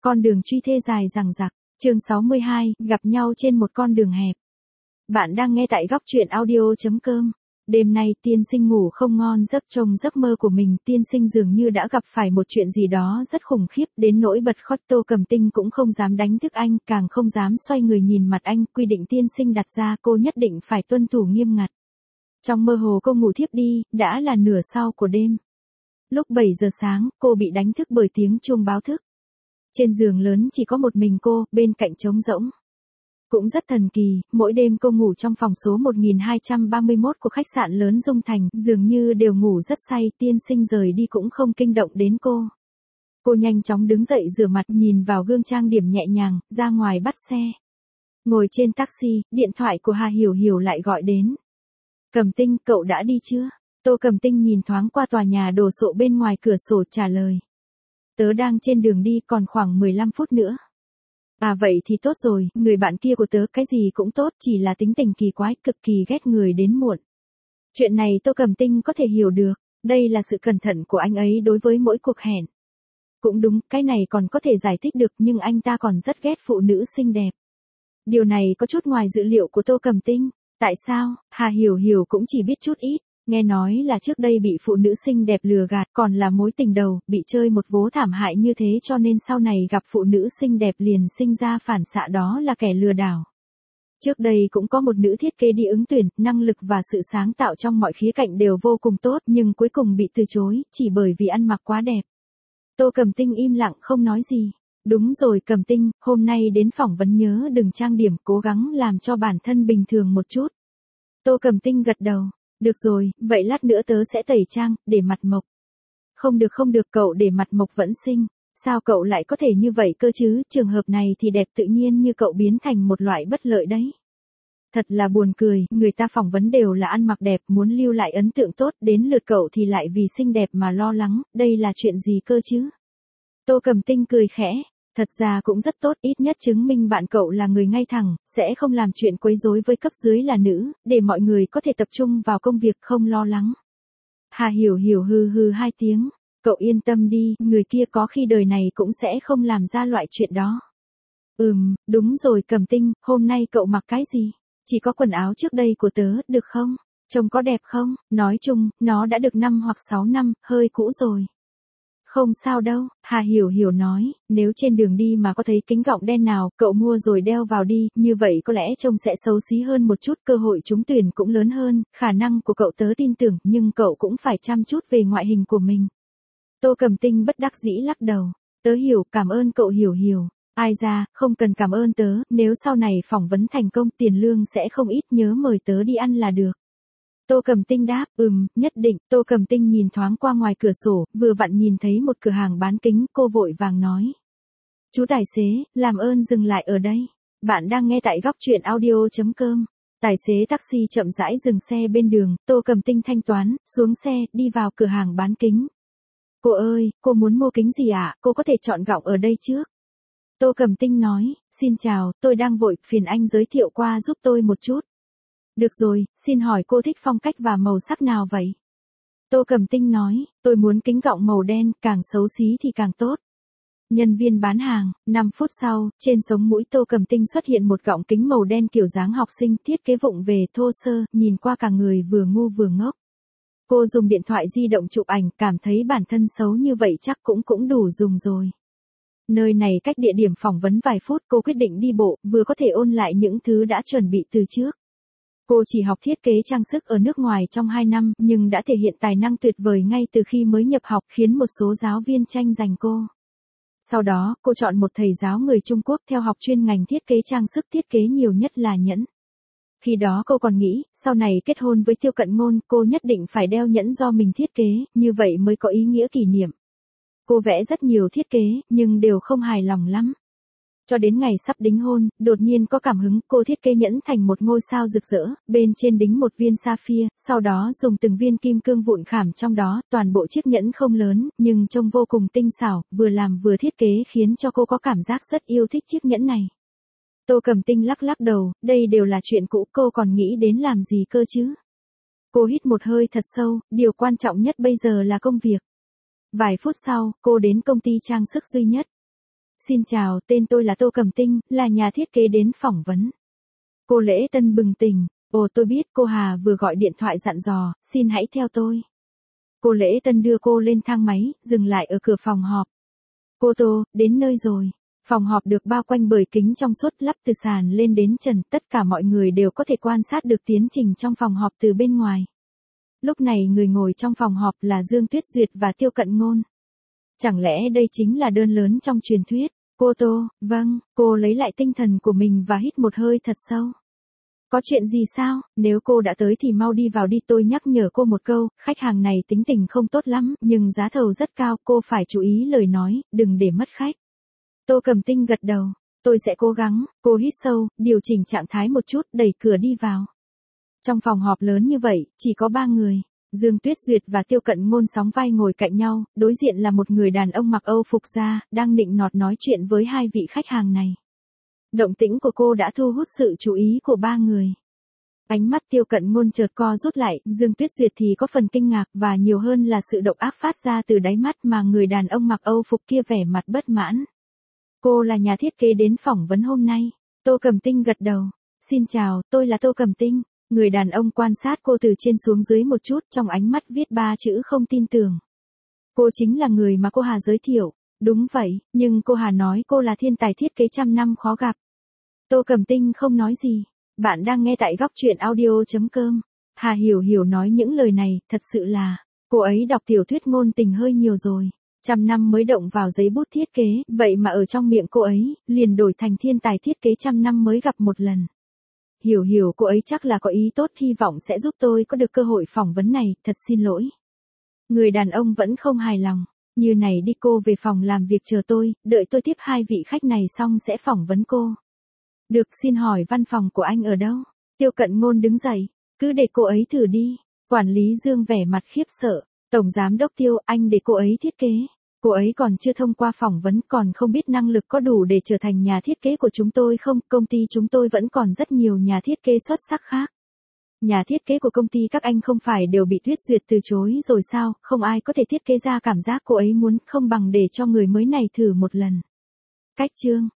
Con đường truy thê dài dằng dặc. Chương 62, gặp nhau trên một con đường hẹp. Bạn đang nghe tại góc truyện audio.com. Đêm nay tiên sinh ngủ không ngon giấc, trong giấc mơ của mình tiên sinh dường như đã gặp phải một chuyện gì đó rất khủng khiếp, đến nỗi bật khóc. Tô Cầm Tinh cũng không dám đánh thức anh, càng không dám xoay người nhìn mặt anh. Quy định tiên sinh đặt ra cô nhất định phải tuân thủ nghiêm ngặt. Trong mơ hồ cô ngủ thiếp đi, đã là nửa sau của đêm. Lúc 7 giờ sáng, cô bị đánh thức bởi tiếng chuông báo thức. Trên giường lớn chỉ có một mình cô, bên cạnh trống rỗng. Cũng rất thần kỳ, mỗi đêm cô ngủ trong phòng số 1231 của khách sạn lớn Dung Thành, dường như đều ngủ rất say, tiên sinh rời đi cũng không kinh động đến cô. Cô nhanh chóng đứng dậy rửa mặt, nhìn vào gương trang điểm nhẹ nhàng, ra ngoài bắt xe. Ngồi trên taxi, điện thoại của Hà Hiểu Hiểu lại gọi đến. Cầm Tinh, cậu đã đi chưa? Tô Cầm Tinh nhìn thoáng qua tòa nhà đồ sộ bên ngoài cửa sổ trả lời. Tớ đang trên đường đi, còn khoảng 15 phút nữa. À vậy thì tốt rồi, người bạn kia của tớ cái gì cũng tốt, chỉ là tính tình kỳ quái, cực kỳ ghét người đến muộn. Chuyện này Tô Cầm Tinh có thể hiểu được, đây là sự cẩn thận của anh ấy đối với mỗi cuộc hẹn. Cũng đúng, cái này còn có thể giải thích được, nhưng anh ta còn rất ghét phụ nữ xinh đẹp. Điều này có chút ngoài dự liệu của Tô Cầm Tinh. Tại sao? Hà Hiểu Hiểu cũng chỉ biết chút ít. Nghe nói là trước đây bị phụ nữ xinh đẹp lừa gạt, còn là mối tình đầu, bị chơi một vố thảm hại như thế, cho nên sau này gặp phụ nữ xinh đẹp liền sinh ra phản xạ đó là kẻ lừa đảo. Trước đây cũng có một nữ thiết kế đi ứng tuyển, năng lực và sự sáng tạo trong mọi khía cạnh đều vô cùng tốt, nhưng cuối cùng bị từ chối, chỉ bởi vì ăn mặc quá đẹp. Tô Cầm Tinh im lặng không nói gì. Đúng rồi Cầm Tinh, hôm nay đến phỏng vấn nhớ đừng trang điểm, cố gắng làm cho bản thân bình thường một chút. Tô Cầm Tinh gật đầu. Được rồi, vậy lát nữa tớ sẽ tẩy trang, để mặt mộc. Không được cậu để mặt mộc vẫn xinh. Sao cậu lại có thể như vậy cơ chứ, trường hợp này thì đẹp tự nhiên như cậu biến thành một loại bất lợi đấy. Thật là buồn cười, người ta phỏng vấn đều là ăn mặc đẹp, muốn lưu lại ấn tượng tốt, đến lượt cậu thì lại vì xinh đẹp mà lo lắng, đây là chuyện gì cơ chứ? Tô Cầm Tinh cười khẽ. Thật ra cũng rất tốt, ít nhất chứng minh bạn cậu là người ngay thẳng, sẽ không làm chuyện quấy rối với cấp dưới là nữ, để mọi người có thể tập trung vào công việc không lo lắng. Hà Hiểu Hiểu hừ hừ hai tiếng, cậu yên tâm đi, người kia có khi đời này cũng sẽ không làm ra loại chuyện đó. Đúng rồi Cầm Tinh, hôm nay cậu mặc cái gì? Chỉ có quần áo trước đây của tớ, được không? Trông có đẹp không? Nói chung, nó đã được 5 hoặc 6 năm, hơi cũ rồi. Không sao đâu, Hà Hiểu Hiểu nói, nếu trên đường đi mà có thấy kính gọng đen nào, cậu mua rồi đeo vào đi, như vậy có lẽ trông sẽ xấu xí hơn một chút, cơ hội trúng tuyển cũng lớn hơn, khả năng của cậu tớ tin tưởng, nhưng cậu cũng phải chăm chút về ngoại hình của mình. Tô Cầm Tinh bất đắc dĩ lắc đầu, tớ hiểu, cảm ơn cậu Hiểu Hiểu. Ai ra, không cần cảm ơn tớ, nếu sau này phỏng vấn thành công tiền lương sẽ không ít, nhớ mời tớ đi ăn là được. Tô Cầm Tinh đáp, nhất định. Tô Cầm Tinh nhìn thoáng qua ngoài cửa sổ, vừa vặn nhìn thấy một cửa hàng bán kính, cô vội vàng nói. Chú tài xế, làm ơn dừng lại ở đây. Bạn đang nghe tại góc truyện audio.com. Tài xế taxi chậm rãi dừng xe bên đường, Tô Cầm Tinh thanh toán, xuống xe, đi vào cửa hàng bán kính. Cô ơi, cô muốn mua kính gì ạ? Cô có thể chọn gọng ở đây trước. Tô Cầm Tinh nói, xin chào, tôi đang vội, phiền anh giới thiệu qua giúp tôi một chút. Được rồi, xin hỏi cô thích phong cách và màu sắc nào vậy? Tô Cầm Tinh nói, tôi muốn kính gọng màu đen, càng xấu xí thì càng tốt. Nhân viên bán hàng, 5 phút sau, trên sống mũi Tô Cầm Tinh xuất hiện một gọng kính màu đen kiểu dáng học sinh, thiết kế vụng về, thô sơ, nhìn qua cả người vừa ngu vừa ngốc. Cô dùng điện thoại di động chụp ảnh, cảm thấy bản thân xấu như vậy chắc cũng đủ dùng rồi. Nơi này cách địa điểm phỏng vấn vài phút, cô quyết định đi bộ, vừa có thể ôn lại những thứ đã chuẩn bị từ trước. Cô chỉ học thiết kế trang sức ở nước ngoài trong 2 năm, nhưng đã thể hiện tài năng tuyệt vời ngay từ khi mới nhập học, khiến một số giáo viên tranh giành cô. Sau đó, cô chọn một thầy giáo người Trung Quốc theo học chuyên ngành thiết kế trang sức, thiết kế nhiều nhất là nhẫn. Khi đó cô còn nghĩ, sau này kết hôn với Tiêu Cận Ngôn, cô nhất định phải đeo nhẫn do mình thiết kế, như vậy mới có ý nghĩa kỷ niệm. Cô vẽ rất nhiều thiết kế, nhưng đều không hài lòng lắm. Cho đến ngày sắp đính hôn, đột nhiên có cảm hứng, cô thiết kế nhẫn thành một ngôi sao rực rỡ, bên trên đính một viên sapphire, sau đó dùng từng viên kim cương vụn khảm trong đó, toàn bộ chiếc nhẫn không lớn, nhưng trông vô cùng tinh xảo, vừa làm vừa thiết kế khiến cho cô có cảm giác rất yêu thích chiếc nhẫn này. Tô Cầm Tinh lắc lắc đầu, đây đều là chuyện cũ, cô còn nghĩ đến làm gì cơ chứ? Cô hít một hơi thật sâu, điều quan trọng nhất bây giờ là công việc. Vài phút sau, cô đến công ty trang sức duy nhất. Xin chào, tên tôi là Tô Cẩm Tinh, là nhà thiết kế đến phỏng vấn. Cô Lễ Tân bừng tỉnh, ồ tôi biết cô Hà vừa gọi điện thoại dặn dò, xin hãy theo tôi. Cô Lễ Tân đưa cô lên thang máy, dừng lại ở cửa phòng họp. Cô Tô, đến nơi rồi. Phòng họp được bao quanh bởi kính trong suốt lắp từ sàn lên đến trần, tất cả mọi người đều có thể quan sát được tiến trình trong phòng họp từ bên ngoài. Lúc này người ngồi trong phòng họp là Dương Tuyết Duyệt và Tiêu Cận Ngôn. Chẳng lẽ đây chính là đơn lớn trong truyền thuyết? Cô Tô, vâng, cô lấy lại tinh thần của mình và hít một hơi thật sâu. Có chuyện gì sao, nếu cô đã tới thì mau đi vào đi, tôi nhắc nhở cô một câu, khách hàng này tính tình không tốt lắm, nhưng giá thầu rất cao, cô phải chú ý lời nói, đừng để mất khách. Tô Cẩm Tinh gật đầu, tôi sẽ cố gắng, cô hít sâu, điều chỉnh trạng thái một chút, đẩy cửa đi vào. Trong phòng họp lớn như vậy, chỉ có 3 người. Dương Tuyết Duyệt và Tiêu Cận Ngôn sóng vai ngồi cạnh nhau, đối diện là một người đàn ông mặc Âu phục da, đang nịnh nọt nói chuyện với 2 vị khách hàng này. Động tĩnh của cô đã thu hút sự chú ý của 3 người. Ánh mắt Tiêu Cận Ngôn chợt co rút lại, Dương Tuyết Duyệt thì có phần kinh ngạc và nhiều hơn là sự độc ác phát ra từ đáy mắt mà người đàn ông mặc Âu phục kia vẻ mặt bất mãn. Cô là nhà thiết kế đến phỏng vấn hôm nay. Tô Cẩm Tinh gật đầu. Xin chào, tôi là Tô Cẩm Tinh. Người đàn ông quan sát cô từ trên xuống dưới một chút, trong ánh mắt viết 3 chữ không tin tưởng. Cô chính là người mà cô Hà giới thiệu. Đúng vậy, nhưng cô Hà nói cô là thiên tài thiết kế trăm năm khó gặp. Tô Cẩm Tinh không nói gì. Bạn đang nghe tại góc truyện audio.com. Hà Hiểu Hiểu nói những lời này, thật sự là, cô ấy đọc tiểu thuyết ngôn tình hơi nhiều rồi. Trăm năm mới động vào giấy bút thiết kế, vậy mà ở trong miệng cô ấy, liền đổi thành thiên tài thiết kế trăm năm mới gặp một lần. Hiểu Hiểu, cô ấy chắc là có ý tốt, hy vọng sẽ giúp tôi có được cơ hội phỏng vấn này, thật xin lỗi. Người đàn ông vẫn không hài lòng. Như này đi, cô về phòng làm việc chờ tôi, đợi tôi tiếp 2 vị khách này xong sẽ phỏng vấn cô. Được, xin hỏi văn phòng của anh ở đâu? Tiêu Cận Ngôn đứng dậy, cứ để cô ấy thử đi. Quản lý Dương vẻ mặt khiếp sợ. Tổng giám đốc Tiêu, anh để cô ấy thiết kế. Cô ấy còn chưa thông qua phỏng vấn, còn không biết năng lực có đủ để trở thành nhà thiết kế của chúng tôi không? Công ty chúng tôi vẫn còn rất nhiều nhà thiết kế xuất sắc khác. Nhà thiết kế của công ty các anh không phải đều bị Tuyết Duyệt từ chối rồi sao? Không ai có thể thiết kế ra cảm giác cô ấy muốn, không bằng để cho người mới này thử một lần. Cách chương